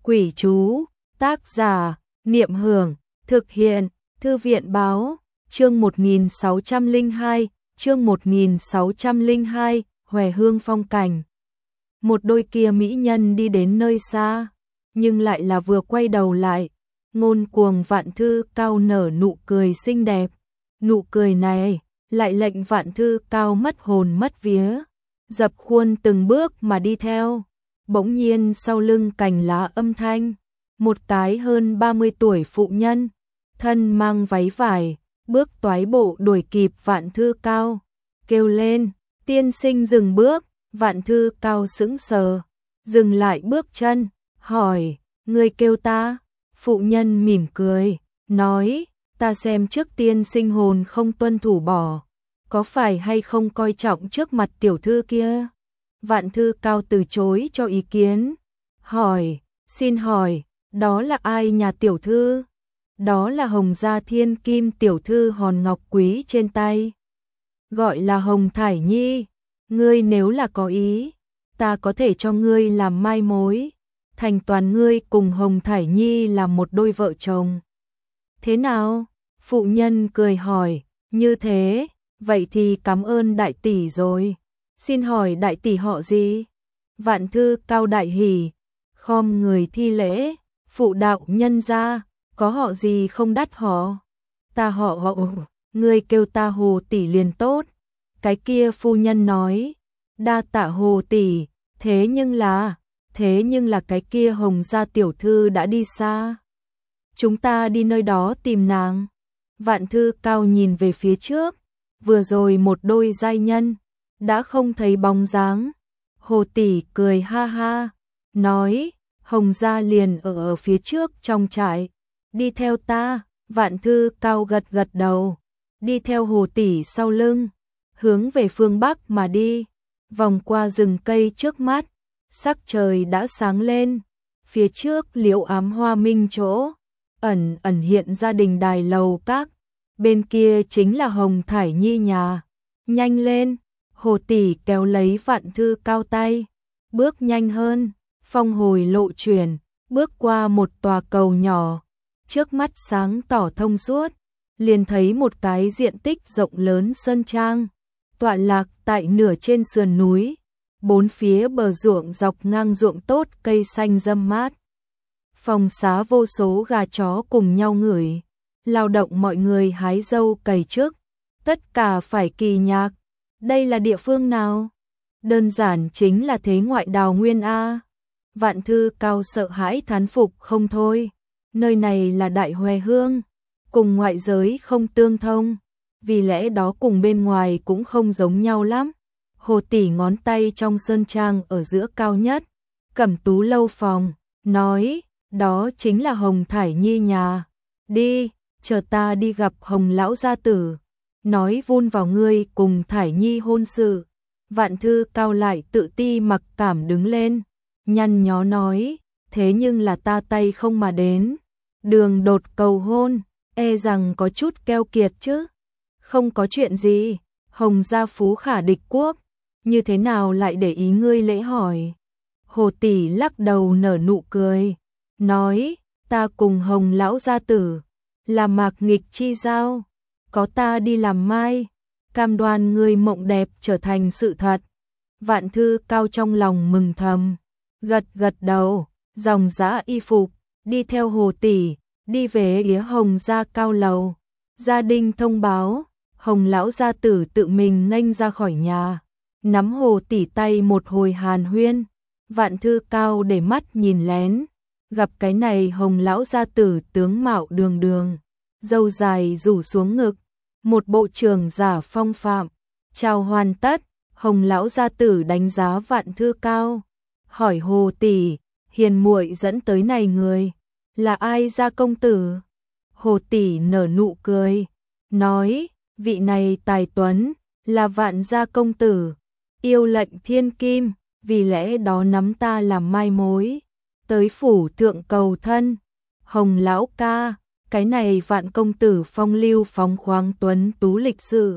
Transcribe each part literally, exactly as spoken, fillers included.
Quỷ chú, tác giả, Niệm Hưởng, thực hiện, Thư viện báo, chương một nghìn sáu trăm lẻ hai, chương một nghìn sáu trăm lẻ hai, Hòe Hương phong cảnh. Một đôi kia mỹ nhân đi đến nơi xa, nhưng lại là vừa quay đầu lại, ngôn cuồng Vạn Thư Cao nở nụ cười xinh đẹp. Nụ cười này lại lệnh Vạn Thư Cao mất hồn mất vía, dập khuôn từng bước mà đi theo. Bỗng nhiên sau lưng cành lá âm thanh, một cái hơn ba mươi tuổi phụ nhân, thân mang váy vải, bước toái bộ đuổi kịp Vạn Thư Cao, kêu lên, tiên sinh dừng bước. Vạn Thư Cao sững sờ, dừng lại bước chân, hỏi, ngươi kêu ta? Phụ nhân mỉm cười, nói, ta xem trước tiên sinh hồn không tuân thủ bỏ, có phải hay không coi trọng trước mặt tiểu thư kia? Vạn Thư Cao từ chối cho ý kiến, hỏi, xin hỏi, đó là ai nhà tiểu thư? Đó là Hồng Gia Thiên Kim tiểu thư hòn ngọc quý trên tay, gọi là Hồng Thải Nhi. Ngươi nếu là có ý, ta có thể cho ngươi làm mai mối, thành toàn ngươi cùng Hồng Thải Nhi là một đôi vợ chồng. Thế nào? Phụ nhân cười hỏi, như thế, vậy thì cảm ơn đại tỷ rồi. Xin hỏi đại tỷ họ gì? Vạn Thư Cao đại hỉ, khom người thi lễ, phụ đạo nhân gia, có họ gì không đắt họ? Ta họ họ, ngươi kêu ta Hồ tỷ liền tốt. Cái kia phu nhân nói, đa tạ Hồ tỷ, thế nhưng là, thế nhưng là cái kia Hồng Gia tiểu thư đã đi xa. Chúng ta đi nơi đó tìm nàng. Vạn Thư Cao nhìn về phía trước, vừa rồi một đôi giai nhân, đã không thấy bóng dáng. Hồ tỷ cười ha ha, nói, Hồng Gia liền ở, ở phía trước trong trại, đi theo ta. Vạn Thư Cao gật gật đầu, đi theo Hồ tỷ sau lưng, hướng về phương Bắc mà đi, vòng qua rừng cây trước mắt, sắc trời đã sáng lên, phía trước liễu ám hoa minh chỗ, ẩn ẩn hiện gia đình đài lầu các, bên kia chính là Hồng Thải Nhi nhà. Nhanh lên, Hồ tỷ kéo lấy Vạn Thư Cao tay, bước nhanh hơn, phong hồi lộ chuyển, bước qua một tòa cầu nhỏ, trước mắt sáng tỏ thông suốt, liền thấy một cái diện tích rộng lớn sơn trang, tọa lạc tại nửa trên sườn núi, bốn phía bờ ruộng dọc ngang ruộng tốt cây xanh râm mát. Phòng xá vô số gà chó cùng nhau ngửi, lao động mọi người hái dâu cày trước, tất cả phải kỳ nhạc. Đây là địa phương nào? Đơn giản chính là thế ngoại đào nguyên A. Vạn Thư Cao sợ hãi thán phục không thôi, nơi này là Đại Hòe Hương, cùng ngoại giới không tương thông, vì lẽ đó cùng bên ngoài cũng không giống nhau lắm. Hồ tỷ ngón tay trong sơn trang ở giữa cao nhất, Cẩm Tú lâu phòng, nói, đó chính là Hồng Thải Nhi nhà. Đi, chờ ta đi gặp Hồng lão gia tử, nói vun vào ngươi cùng Thải Nhi hôn sự. Vạn Thư Cao lại tự ti mặc cảm đứng lên, nhăn nhó nói, thế nhưng là ta tay không mà đến, đường đột cầu hôn, e rằng có chút keo kiệt chứ. Không có chuyện gì, Hồng Gia phú khả địch quốc, như thế nào lại để ý ngươi lễ hỏi? Hồ tỷ lắc đầu nở nụ cười, nói, ta cùng Hồng lão gia tử là mạc nghịch chi giao, có ta đi làm mai, cam đoan ngươi mộng đẹp trở thành sự thật. Vạn Thư Cao trong lòng mừng thầm, gật gật đầu, dòng dã y phục, đi theo Hồ tỷ, đi về phía Hồng Gia cao lầu. Gia đình thông báo, Hồng lão gia tử tự mình nghênh ra khỏi nhà, nắm Hồ tỷ tay một hồi hàn huyên. Vạn Thư Cao để mắt nhìn lén, gặp cái này Hồng lão gia tử tướng mạo đường đường, râu dài rủ xuống ngực, một bộ trường giả phong phạm. Chào hoàn tất, Hồng lão gia tử đánh giá Vạn Thư Cao, hỏi Hồ tỷ, hiền muội dẫn tới này người là ai gia công tử? Hồ tỷ nở nụ cười, nói, vị này tài tuấn, là Vạn gia công tử, yêu lệnh thiên kim, vì lẽ đó nắm ta làm mai mối, tới phủ thượng cầu thân. Hồng lão ca, cái này Vạn công tử phong lưu phóng khoáng tuấn tú lịch sự,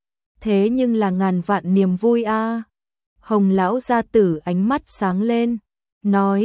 thế nhưng là ngàn vạn niềm vui a. Hồng lão gia tử ánh mắt sáng lên, nói,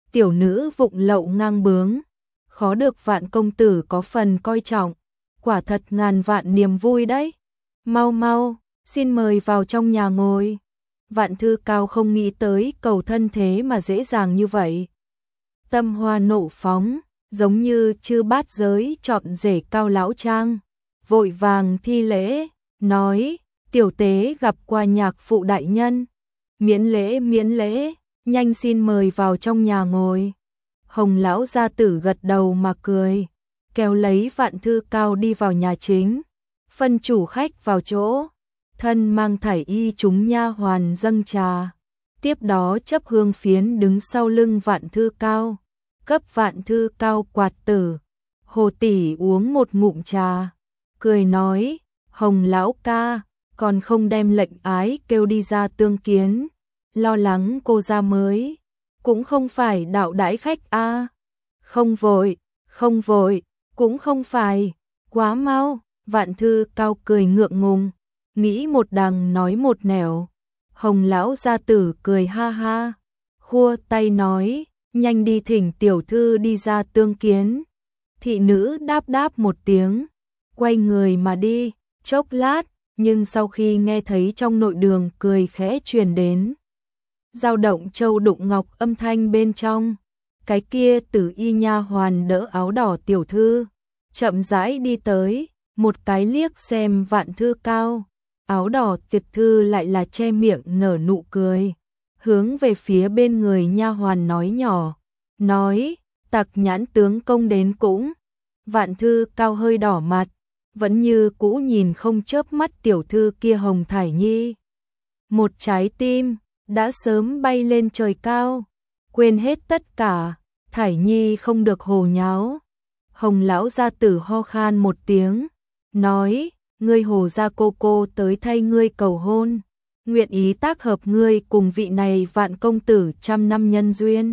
tiểu nữ vụng lậu ngang bướng, khó được Vạn công tử có phần coi trọng, quả thật ngàn vạn niềm vui đấy. Mau mau, xin mời vào trong nhà ngồi. Vạn Thư Cao không nghĩ tới cầu thân thế mà dễ dàng như vậy. Tâm hoa nộ phóng, giống như chư bát giới chọn rể Cao lão trang, vội vàng thi lễ, nói: "Tiểu tế gặp qua nhạc phụ đại nhân, miễn lễ miễn lễ, nhanh xin mời vào trong nhà ngồi." Hồng lão gia tử gật đầu mà cười, kéo lấy Vạn Thư Cao đi vào nhà chính, phân chủ khách vào chỗ, thân mang thải y chúng nha hoàn dâng trà, tiếp đó chấp hương phiến đứng sau lưng Vạn Thư Cao, cấp Vạn Thư Cao quạt tử. Hồ tỷ uống một ngụm trà, cười nói: "Hồng lão ca, còn không đem lệnh ái kêu đi ra tương kiến, lo lắng cô ra mới, cũng không phải đạo đãi khách a." À. "Không vội, không vội, cũng không phải, quá mau." Vạn Thư Cao cười ngượng ngùng, nghĩ một đằng nói một nẻo. Hồng lão gia tử cười ha ha, khua tay nói: "Nhanh đi thỉnh tiểu thư đi ra tương kiến." Thị nữ đáp đáp một tiếng, quay người mà đi, chốc lát, nhưng sau khi nghe thấy trong nội đường cười khẽ truyền đến, dao động châu đụng ngọc âm thanh bên trong, cái kia tử y nha hoàn đỡ áo đỏ tiểu thư, chậm rãi đi tới, một cái liếc xem Vạn Thư Cao, áo đỏ tiểu thư lại là che miệng nở nụ cười, hướng về phía bên người nha hoàn nói nhỏ, nói: "Tặc nhãn tướng công đến cũng." Vạn Thư Cao hơi đỏ mặt, vẫn như cũ nhìn không chớp mắt tiểu thư kia Hồng Thải Nhi. Một trái tim đã sớm bay lên trời cao, quên hết tất cả, Thải Nhi không được hồ nháo. Hồng lão gia tử ho khan một tiếng, nói: "Ngươi Hồ gia cô cô tới thay ngươi cầu hôn, nguyện ý tác hợp ngươi cùng vị này Vạn công tử trăm năm nhân duyên."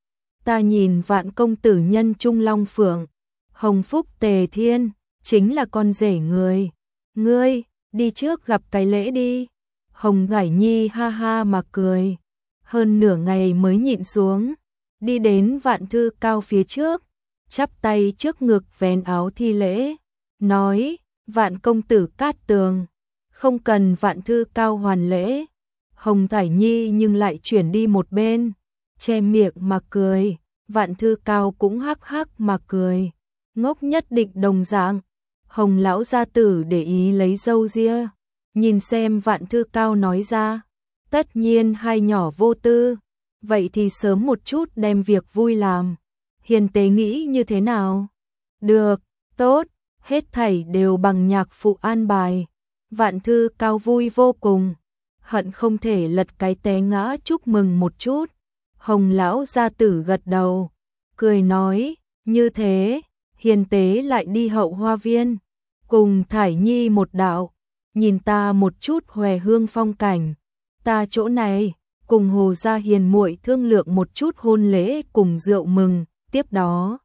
Ta nhìn Vạn công tử nhân trung long phượng, hồng phúc tề thiên, chính là con rể người. Ngươi, đi trước gặp cái lễ đi. Hồng Thải Nhi ha ha mà cười, hơn nửa ngày mới nhịn xuống, đi đến Vạn Thư Cao phía trước, chắp tay trước ngực vén áo thi lễ, nói: "Vạn công tử cát tường." Không cần Vạn Thư Cao hoàn lễ, Hồng Thải Nhi nhưng lại chuyển đi một bên, che miệng mà cười. Vạn Thư Cao cũng hắc hắc mà cười, ngốc nhất định đồng dạng. Hồng lão gia tử để ý lấy râu ria, nhìn xem Vạn Thư Cao nói ra: "Tất nhiên hai nhỏ vô tư, vậy thì sớm một chút đem việc vui làm. Hiền tế nghĩ như thế nào?" "Được, tốt, hết thảy đều bằng nhạc phụ an bài." Vạn Thư Cao vui vô cùng, hận không thể lật cái té ngã chúc mừng một chút. Hồng lão gia tử gật đầu, cười nói: "Như thế, hiền tế lại đi Hậu Hoa Viên, cùng Thải Nhi một đạo, nhìn ta một chút hòe hương phong cảnh. Ta chỗ này, cùng Hồ gia hiền muội thương lượng một chút hôn lễ cùng rượu mừng." Tiếp đó,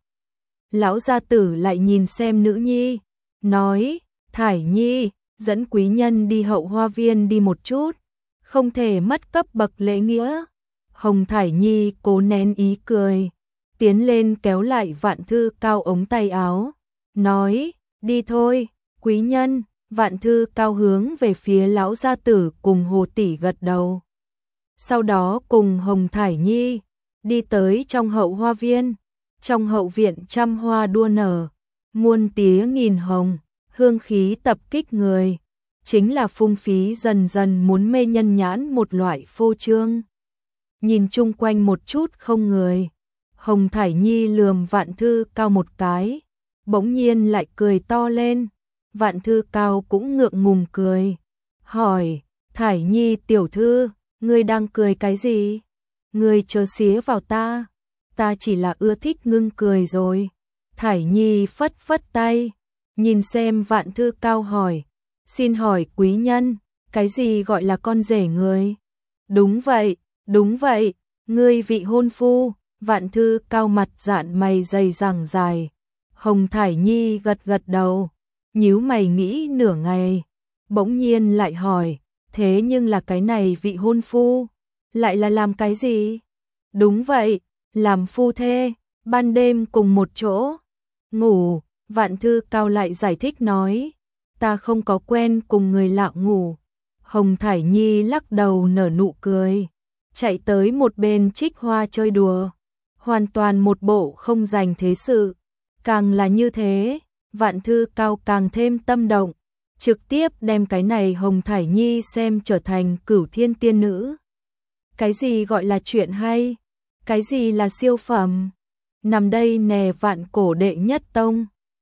lão gia tử lại nhìn xem nữ nhi, nói: "Thải Nhi, dẫn quý nhân đi Hậu Hoa Viên đi một chút, không thể mất cấp bậc lễ nghĩa." Hồng Thải Nhi cố nén ý cười, tiến lên kéo lại Vạn Thư Cao ống tay áo, nói: "Đi thôi, quý nhân." Vạn Thư Cao hướng về phía lão gia tử cùng Hồ tỷ gật đầu. Sau đó cùng Hồng Thải Nhi đi tới trong Hậu Hoa Viên. Trong hậu viện trăm hoa đua nở, muôn tía nghìn hồng, hương khí tập kích người, chính là phung phí dần dần muốn mê nhân nhãn một loại phô trương. Nhìn chung quanh một chút không người, Hồng Thải Nhi lườm Vạn Thư Cao một cái, bỗng nhiên lại cười to lên. Vạn Thư Cao cũng ngượng ngùng cười, hỏi: "Thải Nhi tiểu thư, ngươi đang cười cái gì? Ngươi chớ xía vào ta, ta chỉ là ưa thích ngưng cười rồi." Thải Nhi phất phất tay, nhìn xem Vạn Thư Cao hỏi: "Xin hỏi quý nhân, cái gì gọi là con rể người?" "Đúng vậy, đúng vậy, ngươi vị hôn phu." Vạn Thư Cao mặt dạn mày dày dẳng dài. Hồng Thải Nhi gật gật đầu, nhíu mày nghĩ nửa ngày, bỗng nhiên lại hỏi: "Thế nhưng là cái này vị hôn phu, lại là làm cái gì?" "Đúng vậy, làm phu thê, ban đêm cùng một chỗ ngủ. Vạn Thư Cao lại giải thích nói, ta không có quen cùng người lạ ngủ. Hồng Thải Nhi lắc đầu nở nụ cười, chạy tới một bên trích hoa chơi đùa, hoàn toàn một bộ không dành thế sự. Càng là như thế, Vạn Thư Cao càng thêm tâm động, trực tiếp đem cái này Hồng Thải Nhi xem trở thành cửu thiên tiên nữ. Cái gì gọi là chuyện hay? Cái gì là siêu phẩm? Nằm đây nè vạn cổ đệ nhất tông.